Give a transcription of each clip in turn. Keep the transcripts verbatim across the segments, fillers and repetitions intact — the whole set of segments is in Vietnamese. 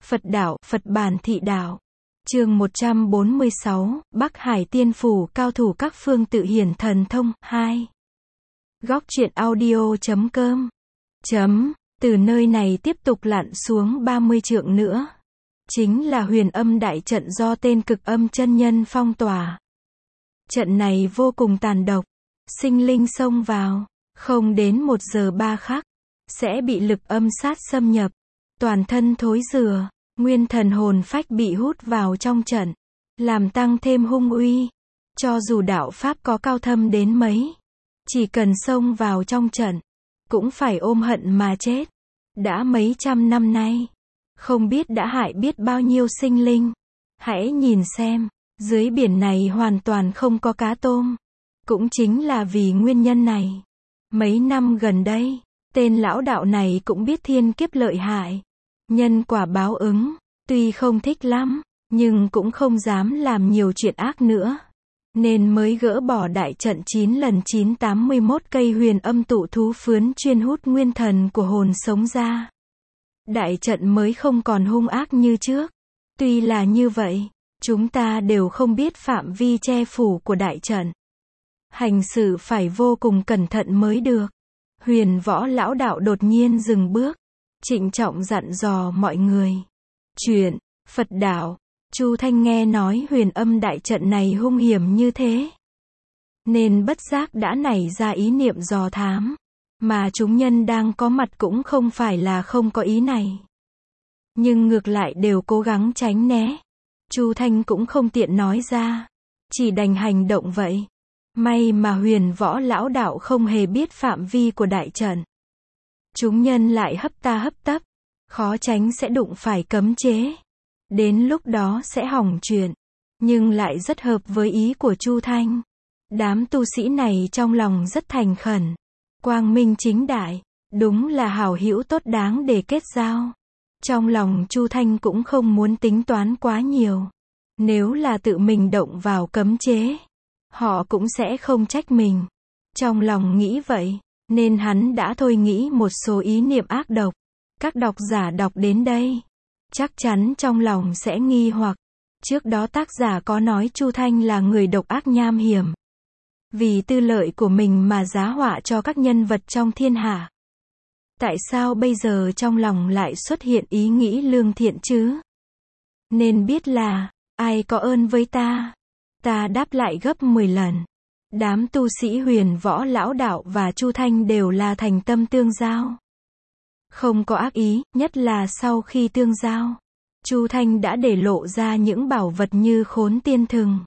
Phật đạo, Phật bản thị đạo. Chương một trăm bốn mươi sáu, Bắc Hải Tiên Phủ cao thủ các phương tự hiển thần thông, hai. Góc truyện audio chấm com. Chấm, từ nơi này tiếp tục lặn xuống ba mươi trượng nữa. Chính là huyền âm đại trận do tên cực âm chân nhân phong tỏa. Trận này vô cùng tàn độc. Sinh linh xông vào, không đến một giờ ba khắc, sẽ bị lực âm sát xâm nhập. Toàn thân thối rữa, nguyên thần hồn phách bị hút vào trong trận, làm tăng thêm hung uy. Cho dù đạo pháp có cao thâm đến mấy, chỉ cần xông vào trong trận, cũng phải ôm hận mà chết. Đã mấy trăm năm nay, không biết đã hại biết bao nhiêu sinh linh. Hãy nhìn xem, dưới biển này hoàn toàn không có cá tôm. Cũng chính là vì nguyên nhân này, mấy năm gần đây, tên lão đạo này cũng biết thiên kiếp lợi hại, nhân quả báo ứng, tuy không thích lắm, nhưng cũng không dám làm nhiều chuyện ác nữa, nên mới gỡ bỏ đại trận chín lần chín tám mươi mốt cây huyền âm tụ thú phướn chuyên hút nguyên thần của hồn sống ra. Đại trận mới không còn hung ác như trước. Tuy là như vậy, chúng ta đều không biết phạm vi che phủ của đại trận. Hành sự phải vô cùng cẩn thận mới được. Huyền võ lão đạo đột nhiên dừng bước, trịnh trọng dặn dò mọi người. Chuyện, Phật đạo, Chu Thanh nghe nói huyền âm đại trận này hung hiểm như thế, nên bất giác đã nảy ra ý niệm dò thám. Mà chúng nhân đang có mặt cũng không phải là không có ý này, nhưng ngược lại đều cố gắng tránh né. Chu Thanh cũng không tiện nói ra, chỉ đành hành động vậy. May mà huyền võ lão đạo không hề biết phạm vi của đại trận. Chúng nhân lại hấp ta hấp tấp, khó tránh sẽ đụng phải cấm chế. Đến lúc đó sẽ hỏng chuyện. Nhưng lại rất hợp với ý của Chu Thanh. Đám tu sĩ này trong lòng rất thành khẩn, quang minh chính đại, đúng là hảo hữu tốt đáng để kết giao. Trong lòng Chu Thanh cũng không muốn tính toán quá nhiều. Nếu là tự mình động vào cấm chế, họ cũng sẽ không trách mình. Trong lòng nghĩ vậy, nên hắn đã thôi nghĩ một số ý niệm ác độc. Các độc giả đọc đến đây, chắc chắn trong lòng sẽ nghi hoặc. Trước đó tác giả có nói Chu Thanh là người độc ác nham hiểm, vì tư lợi của mình mà giá họa cho các nhân vật trong thiên hạ. Tại sao bây giờ trong lòng lại xuất hiện ý nghĩ lương thiện chứ? Nên biết là, ai có ơn với ta, ta đáp lại gấp mười lần. Đám tu sĩ huyền võ lão đạo và Chu Thanh đều là thành tâm tương giao, không có ác ý, nhất là sau khi tương giao, Chu Thanh đã để lộ ra những bảo vật như khốn tiên thừng.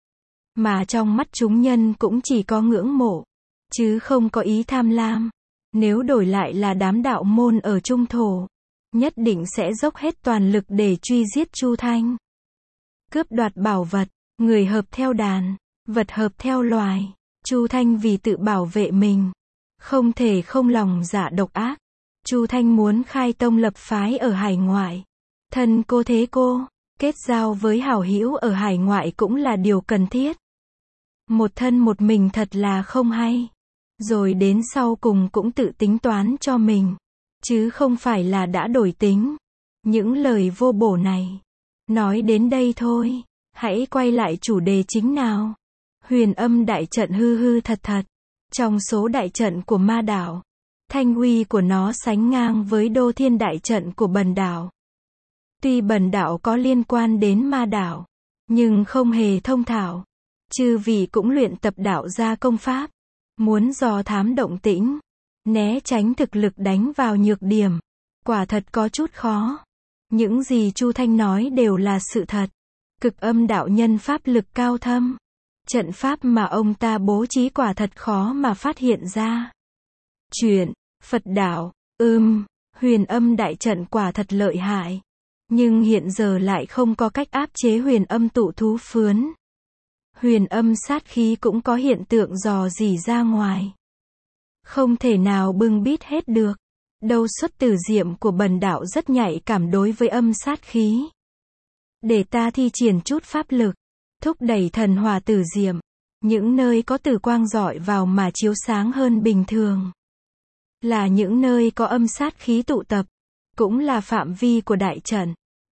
Mà trong mắt chúng nhân cũng chỉ có ngưỡng mộ, chứ không có ý tham lam. Nếu đổi lại là đám đạo môn ở Trung Thổ, nhất định sẽ dốc hết toàn lực để truy giết Chu Thanh. Cướp đoạt bảo vật, người hợp theo đàn, vật hợp theo loài. Chu Thanh vì tự bảo vệ mình, không thể không lòng dạ độc ác. Chu Thanh muốn khai tông lập phái ở hải ngoại. Thân cô thế cô, kết giao với hảo hữu ở hải ngoại cũng là điều cần thiết. Một thân một mình thật là không hay. Rồi đến sau cùng cũng tự tính toán cho mình, chứ không phải là đã đổi tính. Những lời vô bổ này, nói đến đây thôi, hãy quay lại chủ đề chính nào. Huyền âm đại trận hư hư thật thật. Trong số đại trận của ma đảo, thanh uy của nó sánh ngang với đô thiên đại trận của bần đảo. Tuy bần đảo có liên quan đến ma đảo, nhưng không hề thông thạo. Chư vị cũng luyện tập đạo gia công pháp, muốn dò thám động tĩnh, né tránh thực lực đánh vào nhược điểm, quả thật có chút khó. Những gì Chu Thanh nói đều là sự thật. Cực âm đạo nhân pháp lực cao thâm, trận pháp mà ông ta bố trí quả thật khó mà phát hiện ra. Chuyện, Phật đạo, ưm, huyền âm đại trận quả thật lợi hại, nhưng hiện giờ lại không có cách áp chế huyền âm tụ thú phướn. Huyền âm sát khí cũng có hiện tượng dò dỉ ra ngoài, không thể nào bưng bít hết được. Đâu xuất tử diệm của bần đạo rất nhạy cảm đối với âm sát khí. Để ta thi triển chút pháp lực, thúc đẩy thần hỏa tử diệm, những nơi có tử quang rọi vào mà chiếu sáng hơn bình thường, là những nơi có âm sát khí tụ tập, cũng là phạm vi của đại trận.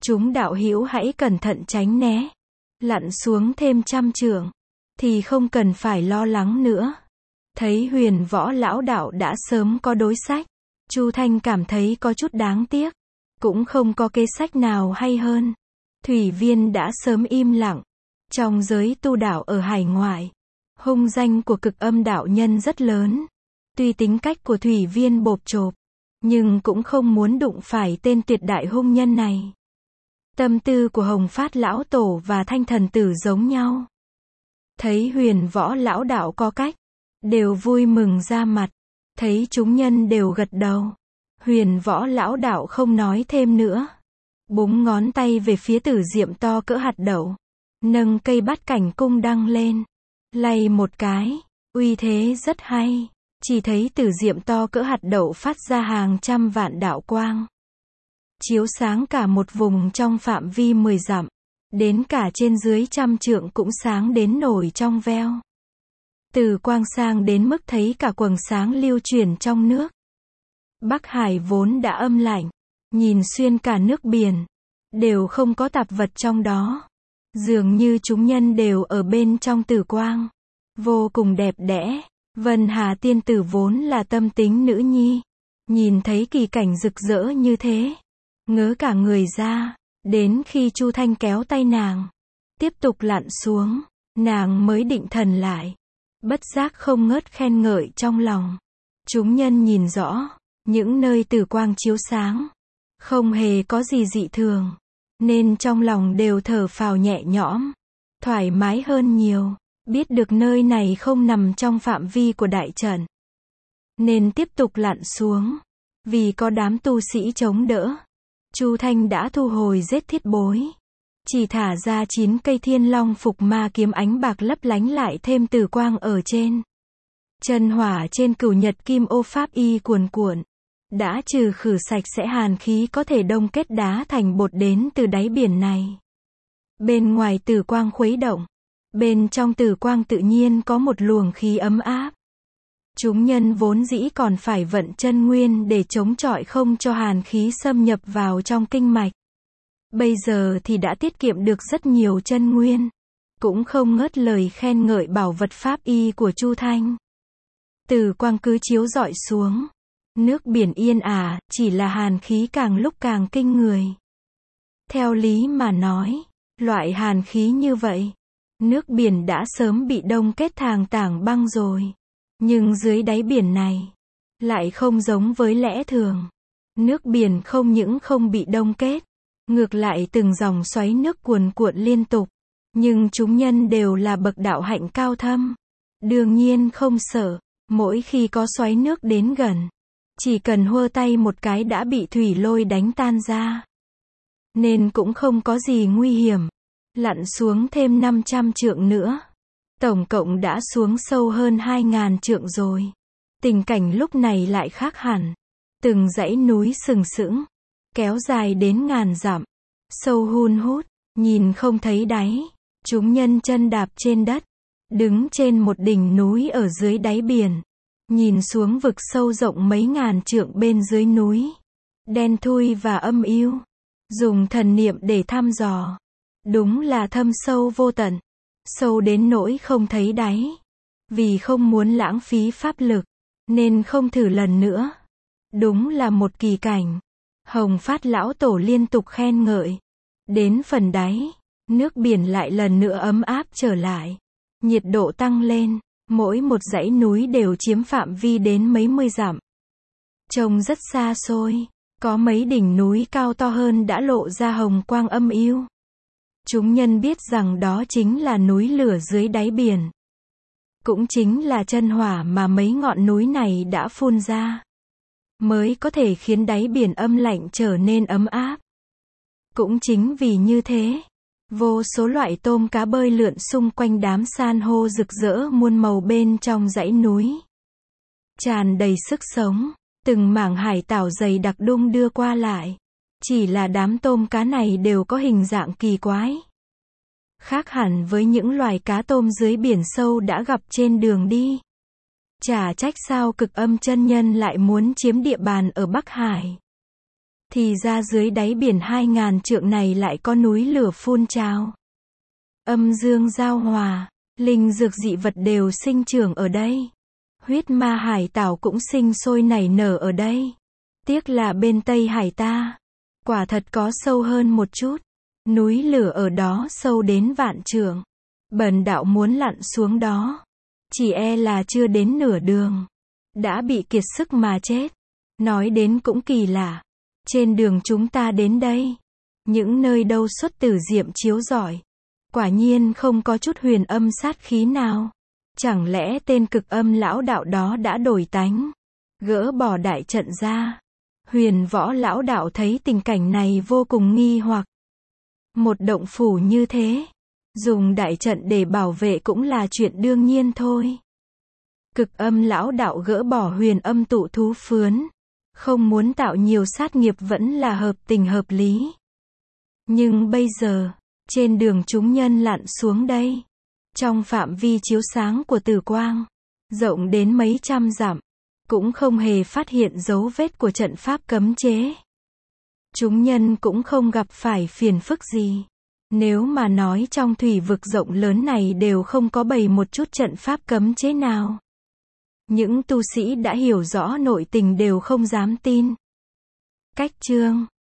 Chúng đạo hữu hãy cẩn thận tránh né. Lặn xuống thêm trăm trượng, thì không cần phải lo lắng nữa. Thấy Huyền Võ lão đạo đã sớm có đối sách, Chu Thanh cảm thấy có chút đáng tiếc. Cũng không có kế sách nào hay hơn. Thủy Viên đã sớm im lặng. Trong giới tu đạo ở hải ngoại, hung danh của Cực Âm đạo nhân rất lớn. Tuy tính cách của Thủy Viên bộp chộp, nhưng cũng không muốn đụng phải tên tuyệt đại hung nhân này. Tâm tư của Hồng Phát lão tổ và Thanh thần tử giống nhau. Thấy Huyền Võ lão đạo có cách, đều vui mừng ra mặt. Thấy chúng nhân đều gật đầu, Huyền Võ lão đạo không nói thêm nữa. Búng ngón tay về phía Tử Diệm to cỡ hạt đậu, nâng cây bát cảnh cung đăng lên, lay một cái, uy thế rất hay. Chỉ thấy Tử Diệm to cỡ hạt đậu phát ra hàng trăm vạn đạo quang, chiếu sáng cả một vùng trong phạm vi mười dặm, đến cả trên dưới trăm trượng cũng sáng đến nổi trong veo. Từ quang sang đến mức thấy cả quầng sáng lưu chuyển trong nước. Bắc Hải vốn đã âm lạnh, nhìn xuyên cả nước biển, đều không có tạp vật trong đó. Dường như chúng nhân đều ở bên trong tử quang, vô cùng đẹp đẽ. Vân Hà tiên tử vốn là tâm tính nữ nhi, nhìn thấy kỳ cảnh rực rỡ như thế, ngớ cả người ra. Đến khi Chu Thanh kéo tay nàng, tiếp tục lặn xuống, nàng mới định thần lại, bất giác không ngớt khen ngợi trong lòng. Chúng nhân nhìn rõ, những nơi tử quang chiếu sáng, không hề có gì dị thường, nên trong lòng đều thở phào nhẹ nhõm, thoải mái hơn nhiều. Biết được nơi này không nằm trong phạm vi của đại trận, nên tiếp tục lặn xuống. Vì có đám tu sĩ chống đỡ, Chu Thanh đã thu hồi giết thiết bối, chỉ thả ra chín cây Thiên Long Phục Ma kiếm ánh bạc lấp lánh, lại thêm tử quang ở trên. Chân hỏa trên Cửu Nhật Kim Ô Pháp Y cuồn cuộn, đã trừ khử sạch sẽ hàn khí có thể đông kết đá thành bột đến từ đáy biển này. Bên ngoài tử quang khuấy động, bên trong tử quang tự nhiên có một luồng khí ấm áp. Chúng nhân vốn dĩ còn phải vận chân nguyên để chống chọi không cho hàn khí xâm nhập vào trong kinh mạch. Bây giờ thì đã tiết kiệm được rất nhiều chân nguyên. Cũng không ngớt lời khen ngợi bảo vật pháp y của Chu Thanh. Tử quang cứ chiếu rọi xuống. Nước biển yên ả, chỉ là hàn khí càng lúc càng kinh người. Theo lý mà nói, loại hàn khí như vậy, nước biển đã sớm bị đông kết thành tảng băng rồi. Nhưng dưới đáy biển này, lại không giống với lẽ thường. Nước biển không những không bị đông kết, ngược lại từng dòng xoáy nước cuồn cuộn liên tục. Nhưng chúng nhân đều là bậc đạo hạnh cao thâm, đương nhiên không sợ. Mỗi khi có xoáy nước đến gần, chỉ cần hơ tay một cái đã bị thủy lôi đánh tan ra. Nên cũng không có gì nguy hiểm. Lặn xuống thêm năm trăm trượng nữa, tổng cộng đã xuống sâu hơn hai ngàn trượng rồi. Tình cảnh lúc này lại khác hẳn. Từng dãy núi sừng sững, kéo dài đến ngàn dặm, sâu hun hút, nhìn không thấy đáy. Chúng nhân chân đạp trên đất, đứng trên một đỉnh núi ở dưới đáy biển, nhìn xuống vực sâu rộng mấy ngàn trượng bên dưới núi, đen thui và âm u. Dùng thần niệm để thăm dò, đúng là thâm sâu vô tận, sâu đến nỗi không thấy đáy. Vì không muốn lãng phí pháp lực, nên không thử lần nữa. Đúng là một kỳ cảnh. Hồng Phát lão tổ liên tục khen ngợi. Đến phần đáy, nước biển lại lần nữa ấm áp trở lại. Nhiệt độ tăng lên, mỗi một dãy núi đều chiếm phạm vi đến mấy mươi dặm. Trông rất xa xôi, có mấy đỉnh núi cao to hơn đã lộ ra hồng quang âm u. Chúng nhân biết rằng đó chính là núi lửa dưới đáy biển. Cũng chính là chân hỏa mà mấy ngọn núi này đã phun ra, mới có thể khiến đáy biển âm lạnh trở nên ấm áp. Cũng chính vì như thế, vô số loại tôm cá bơi lượn xung quanh đám san hô rực rỡ muôn màu bên trong dãy núi. Tràn đầy sức sống, từng mảng hải tảo dày đặc đung đưa qua lại. Chỉ là đám tôm cá này đều có hình dạng kỳ quái, khác hẳn với những loài cá tôm dưới biển sâu đã gặp trên đường đi. Chả trách sao Cực Âm chân nhân lại muốn chiếm địa bàn ở Bắc Hải. Thì ra dưới đáy biển hai ngàn trượng này lại có núi lửa phun trào. Âm dương giao hòa, linh dược dị vật đều sinh trưởng ở đây. Huyết ma hải tảo cũng sinh sôi nảy nở ở đây. Tiếc là bên Tây Hải ta, quả thật có sâu hơn một chút. Núi lửa ở đó sâu đến vạn trượng. Bần đạo muốn lặn xuống đó, chỉ e là chưa đến nửa đường, đã bị kiệt sức mà chết. Nói đến cũng kỳ lạ. Trên đường chúng ta đến đây, những nơi đâu xuất tử diệm chiếu rọi, quả nhiên không có chút huyền âm sát khí nào. Chẳng lẽ tên cực âm lão đạo đó đã đổi tánh, gỡ bỏ đại trận ra? Huyền võ lão đạo thấy tình cảnh này vô cùng nghi hoặc. Một động phủ như thế, dùng đại trận để bảo vệ cũng là chuyện đương nhiên thôi. Cực âm lão đạo gỡ bỏ huyền âm tụ thú phướn, không muốn tạo nhiều sát nghiệp vẫn là hợp tình hợp lý. Nhưng bây giờ, trên đường chúng nhân lặn xuống đây, trong phạm vi chiếu sáng của tử quang, rộng đến mấy trăm dặm, cũng không hề phát hiện dấu vết của trận pháp cấm chế. Chúng nhân cũng không gặp phải phiền phức gì. Nếu mà nói trong thủy vực rộng lớn này đều không có bày một chút trận pháp cấm chế nào, những tu sĩ đã hiểu rõ nội tình đều không dám tin. Cách chương